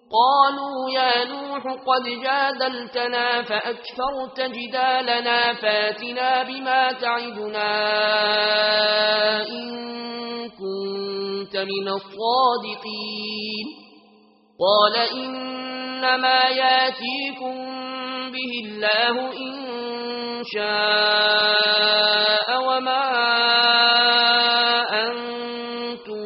قالوا يا نوح قد جادلتنا فأكثرت جدالنا فاتنا بما تعدنا إن كنت من الصادقين قال إنما ياتيكم به الله إن شاء وما أنتم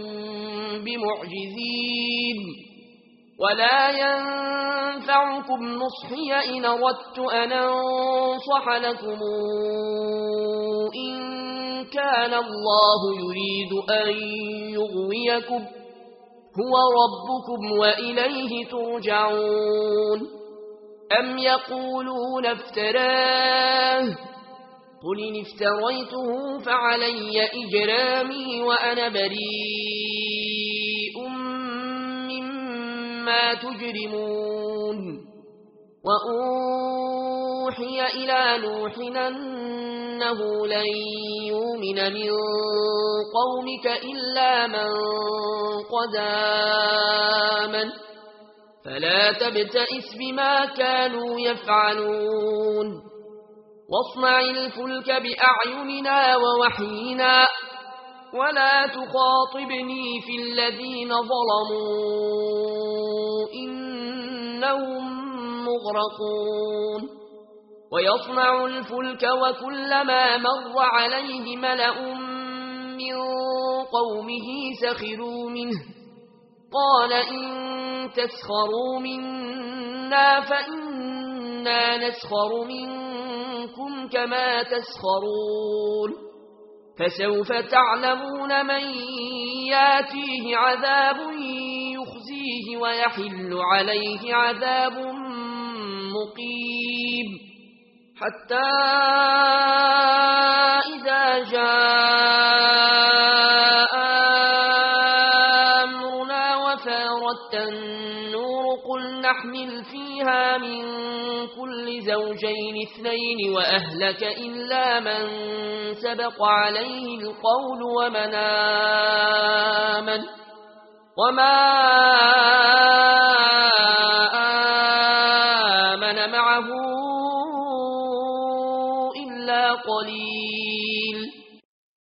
بمعجزين ولا ينفعكم نصحي إن أردت أن أنصح لكم إن كان الله يريد أن يغويكم هو ربكم وإليه ترجعون أم يقولون افتراه قل إن افتريته فعلي إجرامي وأنا بريء مما تجرمون وأوحي إلى نوح أنه لن يؤمن من قومك إلا من قد آمن فلا تبتئس بما كانوا يفعلون واصنع الفلك بأعيننا ووحينا ولا تخاطبني في الذين ظلموا إنهم مغرقون ويصنع الفلك وكلما مر عليه ملأ من قومه سخروا منه قال إن تسخروا منا فإنا نسخر منكم كما تسخرون فسوف تعلمون من ياتيه عذاب يخزيه ويحل عليه عذاب مقيم حتى إذا جاء أمرنا وفارت النور قل نحمل فيها من كل زوجين اثنين وأهلك إلا من سبق عليه القول وما